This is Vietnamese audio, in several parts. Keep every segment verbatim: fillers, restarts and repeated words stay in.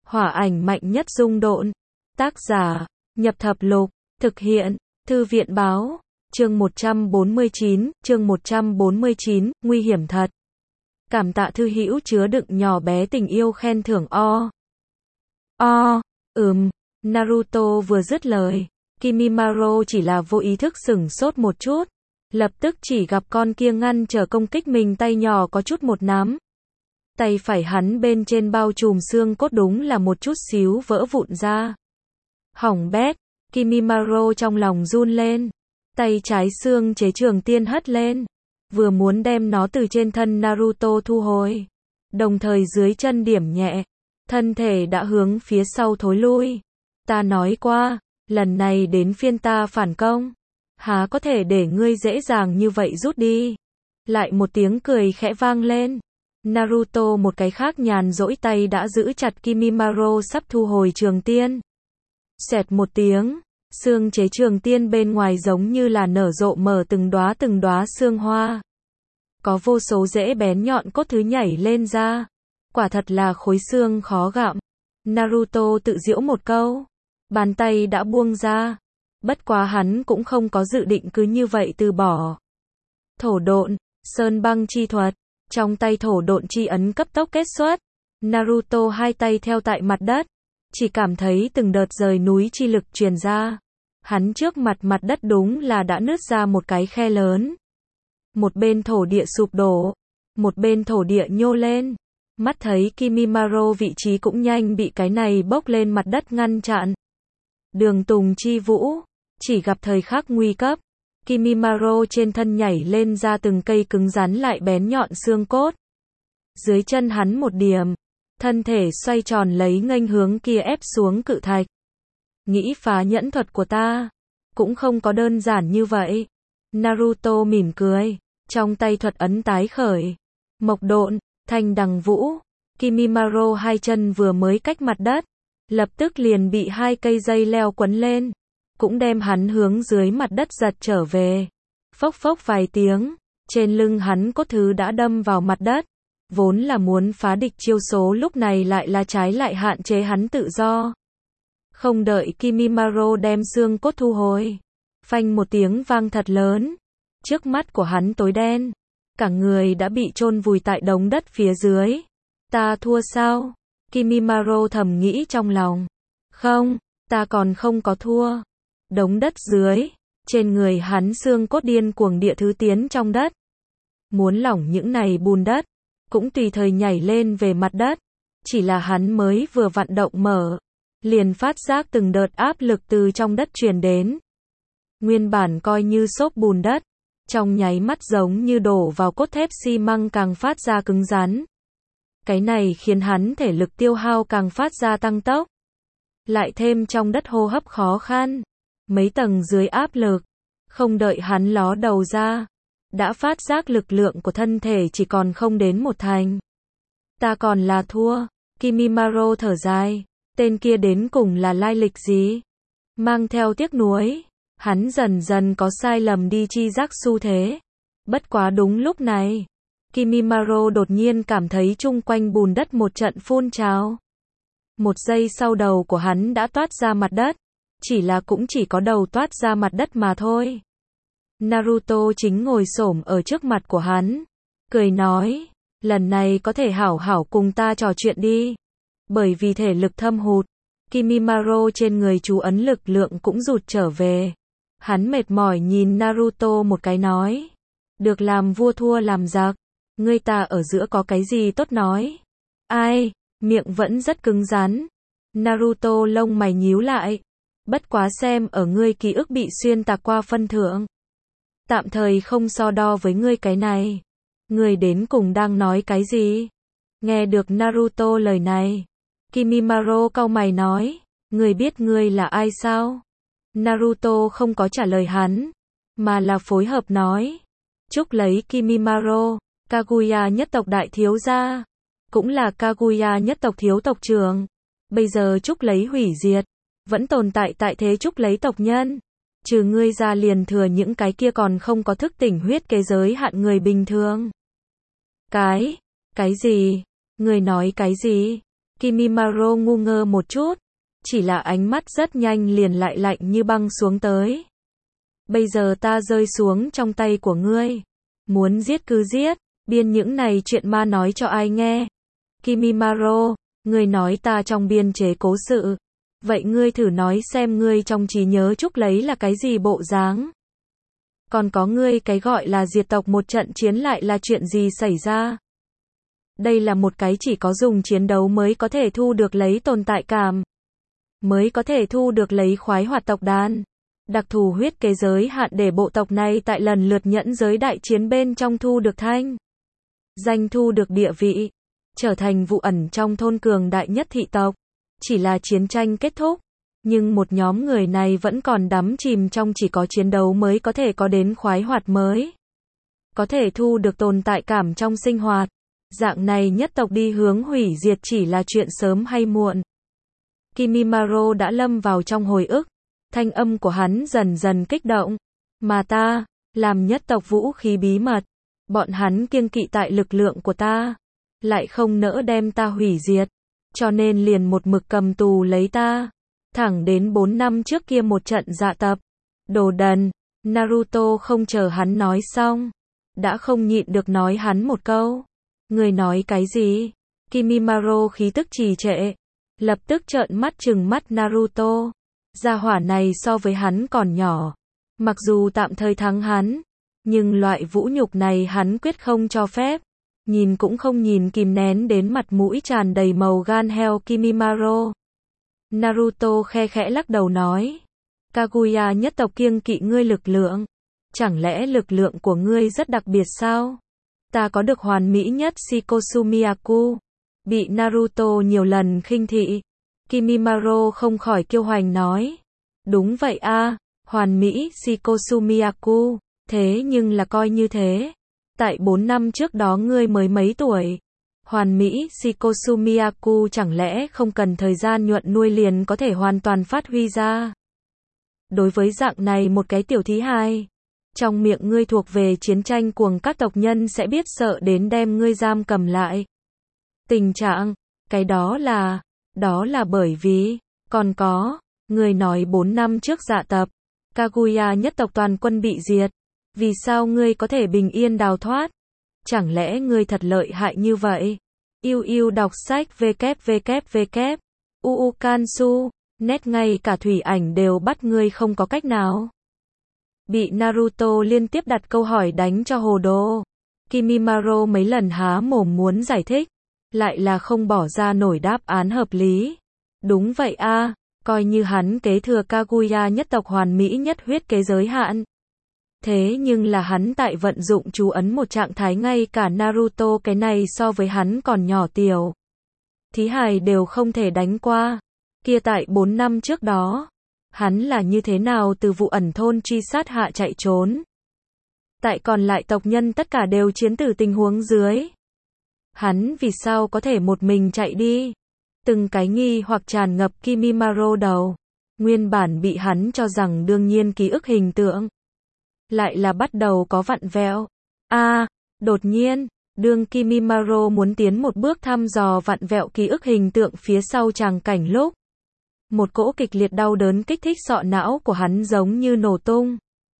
Hỏa ảnh mạnh nhất dung độn. Tác giả, Nhập Thập Lục. Thực hiện, Thư viện báo. Chương một trăm bốn mươi chín, chương một trăm bốn mươi chín, nguy hiểm thật. Cảm tạ thư hữu chứa đựng nhỏ bé tình yêu khen thưởng o. O, ừm, Naruto vừa dứt lời. Kimimaro chỉ là vô ý thức sửng sốt một chút. Lập tức chỉ gặp con kia ngăn trở công kích mình tay nhỏ có chút một nắm. Tay phải hắn bên trên bao trùm xương cốt đúng là một chút xíu vỡ vụn ra. Hỏng bét, Kimimaro trong lòng run lên. Tay trái xương chế trường tiên hất lên. Vừa muốn đem nó từ trên thân Naruto thu hồi. Đồng thời dưới chân điểm nhẹ. Thân thể đã hướng phía sau thối lui. Ta nói qua, lần này đến phiên ta phản công. Há có thể để ngươi dễ dàng như vậy rút đi. Lại một tiếng cười khẽ vang lên. Naruto một cái khác nhàn rỗi tay đã giữ chặt Kimimaro sắp thu hồi trường tiên. Xẹt một tiếng, xương chế trường tiên bên ngoài giống như là nở rộ mở từng đóa từng đóa xương hoa. Có vô số rễ bén nhọn cốt thứ nhảy lên ra. Quả thật là khối xương khó gặm. Naruto tự giễu một câu. Bàn tay đã buông ra. Bất quá hắn cũng không có dự định cứ như vậy từ bỏ. Thổ độn, sơn băng chi thuật. Trong tay thổ độn chi ấn cấp tốc kết xuất. Naruto hai tay theo tại mặt đất. Chỉ cảm thấy từng đợt rời núi chi lực truyền ra. Hắn trước mặt mặt đất đúng là đã nứt ra một cái khe lớn. Một bên thổ địa sụp đổ. Một bên thổ địa nhô lên. Mắt thấy Kimimaro vị trí cũng nhanh bị cái này bốc lên mặt đất ngăn chặn. Đường Tùng chi vũ. Chỉ gặp thời khắc nguy cấp. Kimimaro trên thân nhảy lên ra từng cây cứng rắn lại bén nhọn xương cốt. Dưới chân hắn một điểm. Thân thể xoay tròn lấy nghênh hướng kia ép xuống cự thạch. Nghĩ phá nhẫn thuật của ta. Cũng không có đơn giản như vậy. Naruto mỉm cười. Trong tay thuật ấn tái khởi. Mộc độn, thanh đằng vũ. Kimimaro hai chân vừa mới cách mặt đất. Lập tức liền bị hai cây dây leo quấn lên. Cũng đem hắn hướng dưới mặt đất giật trở về. Phốc phốc vài tiếng. Trên lưng hắn cốt thứ đã đâm vào mặt đất. Vốn là muốn phá địch chiêu số lúc này lại là trái lại hạn chế hắn tự do. Không đợi Kimimaro đem xương cốt thu hồi. Phanh một tiếng vang thật lớn. Trước mắt của hắn tối đen. Cả người đã bị chôn vùi tại đống đất phía dưới. Ta thua sao? Kimimaro thầm nghĩ trong lòng. Không, ta còn không có thua. Đống đất dưới. Trên người hắn xương cốt điên cuồng địa thứ tiến trong đất. Muốn lỏng những này bùn đất. Cũng tùy thời nhảy lên về mặt đất. Chỉ là hắn mới vừa vặn động mở. Liền phát giác từng đợt áp lực từ trong đất truyền đến. Nguyên bản coi như xốp bùn đất. Trong nháy mắt giống như đổ vào cốt thép xi măng càng phát ra cứng rắn. Cái này khiến hắn thể lực tiêu hao càng phát ra tăng tốc. Lại thêm trong đất hô hấp khó khăn. Mấy tầng dưới áp lực. Không đợi hắn ló đầu ra. Đã phát giác lực lượng của thân thể chỉ còn không đến một thành. Ta còn là thua. Kimimaro thở dài. Tên kia đến cùng là lai lịch gì? Mang theo tiếc nuối. Hắn dần dần có sai lầm đi chi giác xu thế. Bất quá đúng lúc này. Kimimaro đột nhiên cảm thấy chung quanh bùn đất một trận phun trào. Một giây sau đầu của hắn đã toát ra mặt đất. Chỉ là cũng chỉ có đầu toát ra mặt đất mà thôi. Naruto chính ngồi xổm ở trước mặt của hắn. Cười nói. Lần này có thể hảo hảo cùng ta trò chuyện đi. Bởi vì thể lực thâm hụt. Kimimaro trên người chú ấn lực lượng cũng rụt trở về. Hắn mệt mỏi nhìn Naruto một cái nói. Được làm vua thua làm giặc. Ngươi ta ở giữa có cái gì tốt nói. Ai, miệng vẫn rất cứng rắn. Naruto lông mày nhíu lại. Bất quá xem ở ngươi ký ức bị xuyên tạc qua phân thượng. Tạm thời không so đo với ngươi cái này. Ngươi đến cùng đang nói cái gì? Nghe được Naruto lời này. Kimimaro cau mày nói. Ngươi biết ngươi là ai sao? Naruto không có trả lời hắn. Mà là phối hợp nói. Chúc lấy Kimimaro. Kaguya nhất tộc đại thiếu gia. Cũng là Kaguya nhất tộc thiếu tộc trưởng. Bây giờ chúc lấy hủy diệt. Vẫn tồn tại tại thế chúc lấy tộc nhân. Trừ ngươi ra liền thừa những cái kia còn không có thức tỉnh huyết kế giới hạn người bình thường. Cái? Cái gì? Ngươi nói cái gì? Kimimaro ngu ngơ một chút, chỉ là ánh mắt rất nhanh liền lại lạnh như băng xuống tới. Bây giờ ta rơi xuống trong tay của ngươi. Muốn giết cứ giết, biên những này chuyện ma nói cho ai nghe. Kimimaro, ngươi nói ta trong biên chế cố sự. Vậy ngươi thử nói xem ngươi trong trí nhớ Trúc lấy là cái gì bộ dáng. Còn có ngươi cái gọi là diệt tộc một trận chiến lại là chuyện gì xảy ra. Đây là một cái chỉ có dùng chiến đấu mới có thể thu được lấy tồn tại cảm. Mới có thể thu được lấy khoái hoạt tộc đàn. Đặc thù huyết kế giới hạn để bộ tộc này tại lần lượt nhẫn giới đại chiến bên trong thu được thanh. Danh thu được địa vị. Trở thành vụ ẩn trong thôn cường đại nhất thị tộc. Chỉ là chiến tranh kết thúc. Nhưng một nhóm người này vẫn còn đắm chìm trong chỉ có chiến đấu mới có thể có đến khoái hoạt mới. Có thể thu được tồn tại cảm trong sinh hoạt. Dạng này nhất tộc đi hướng hủy diệt chỉ là chuyện sớm hay muộn. Kimimaro đã lâm vào trong hồi ức. Thanh âm của hắn dần dần kích động. Mà ta, làm nhất tộc vũ khí bí mật. Bọn hắn kiêng kỵ tại lực lượng của ta. Lại không nỡ đem ta hủy diệt. Cho nên liền một mực cầm tù lấy ta. Thẳng đến bốn năm trước kia một trận dạ tập. Đồ đần. Naruto không chờ hắn nói xong. Đã không nhịn được nói hắn một câu. Người nói cái gì? Kimimaro khí tức trì trệ. Lập tức trợn mắt trừng mắt Naruto. Gia hỏa này so với hắn còn nhỏ. Mặc dù tạm thời thắng hắn. Nhưng loại vũ nhục này hắn quyết không cho phép. Nhìn cũng không nhìn kìm nén đến mặt mũi tràn đầy màu gan heo Kimimaro. Naruto khe khẽ lắc đầu nói. Kaguya nhất tộc kiêng kỵ ngươi lực lượng. Chẳng lẽ lực lượng của ngươi rất đặc biệt sao? Ta có được hoàn mỹ nhất Shikosumiyaku. Bị Naruto nhiều lần khinh thị. Kimimaro không khỏi kiêu hoành nói. Đúng vậy a, hoàn mỹ Shikosumiyaku. Thế nhưng là coi như thế. Tại bốn năm trước đó ngươi mới mấy tuổi. Hoàn mỹ Shikosumiyaku chẳng lẽ không cần thời gian nhuận nuôi liền có thể hoàn toàn phát huy ra. Đối với dạng này một cái tiểu thí hài. Trong miệng ngươi thuộc về chiến tranh cuồng các tộc nhân sẽ biết sợ đến đem ngươi giam cầm lại. Tình trạng, cái đó là, đó là bởi vì, còn có, ngươi nói bốn năm trước dạ tập, Kaguya nhất tộc toàn quân bị diệt. Vì sao ngươi có thể bình yên đào thoát? Chẳng lẽ ngươi thật lợi hại như vậy? Yêu yêu đọc sách www. Uukansu, nét ngay cả thủy ảnh đều bắt ngươi không có cách nào. Bị Naruto liên tiếp đặt câu hỏi đánh cho hồ đồ. Kimimaro mấy lần há mồm muốn giải thích. Lại là không bỏ ra nổi đáp án hợp lý. Đúng vậy a, coi như hắn kế thừa Kaguya nhất tộc hoàn mỹ nhất huyết kế giới hạn. Thế nhưng là hắn tại vận dụng chú ấn một trạng thái ngay cả Naruto cái này so với hắn còn nhỏ tiểu. Thí hài đều không thể đánh qua. Kia tại bốn năm trước đó. Hắn là như thế nào từ vụ ẩn thôn truy sát hạ chạy trốn. Tại còn lại tộc nhân tất cả đều chiến tử tình huống dưới. Hắn vì sao có thể một mình chạy đi. Từng cái nghi hoặc tràn ngập Kimimaro đầu. Nguyên bản bị hắn cho rằng đương nhiên ký ức hình tượng. Lại là bắt đầu có vặn vẹo. A, à, đột nhiên, đương Kimimaro muốn tiến một bước thăm dò vặn vẹo ký ức hình tượng phía sau tràng cảnh lúc. Một cỗ kịch liệt đau đớn kích thích sọ não của hắn giống như nổ tung.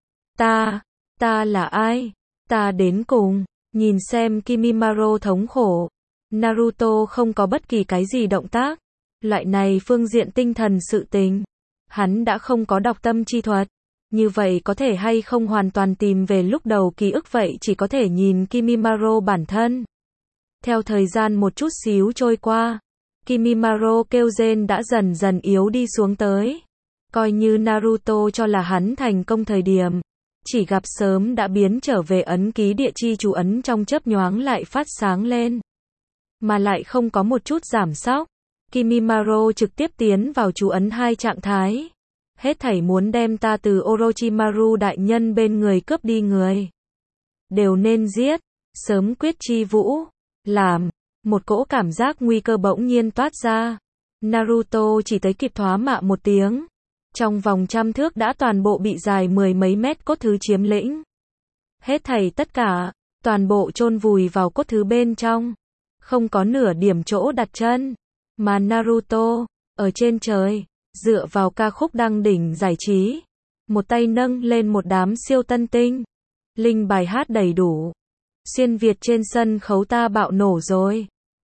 Ta, ta là ai? Ta đến cùng, nhìn xem Kimimaro thống khổ. Naruto không có bất kỳ cái gì động tác. Loại này phương diện tinh thần sự tình. Hắn đã không có đọc tâm chi thuật. Như vậy có thể hay không hoàn toàn tìm về lúc đầu ký ức vậy chỉ có thể nhìn Kimimaro bản thân. Theo thời gian một chút xíu trôi qua, Kimimaro kêu rên đã dần dần yếu đi xuống tới. Coi như Naruto cho là hắn thành công thời điểm. Chỉ gặp sớm đã biến trở về ấn ký địa chi chú ấn trong chớp nhoáng lại phát sáng lên. Mà lại không có một chút giảm sóc. Kimimaro trực tiếp tiến vào chú ấn hai trạng thái. Hết thảy muốn đem ta từ Orochimaru đại nhân bên người cướp đi người. Đều nên giết. Sớm quyết chi vũ. Làm. Một cỗ cảm giác nguy cơ bỗng nhiên toát ra. Naruto chỉ tới kịp thoá mạ một tiếng. Trong vòng trăm thước đã toàn bộ bị dài mười mấy mét cốt thứ chiếm lĩnh. Hết thảy tất cả. Toàn bộ chôn vùi vào cốt thứ bên trong. Không có nửa điểm chỗ đặt chân. Mà Naruto, ở trên trời, dựa vào ca khúc đăng đỉnh giải trí, một tay nâng lên một đám siêu tân tinh. Linh bài hát đầy đủ. Xuyên Việt trên sân khấu ta bạo nổ rồi.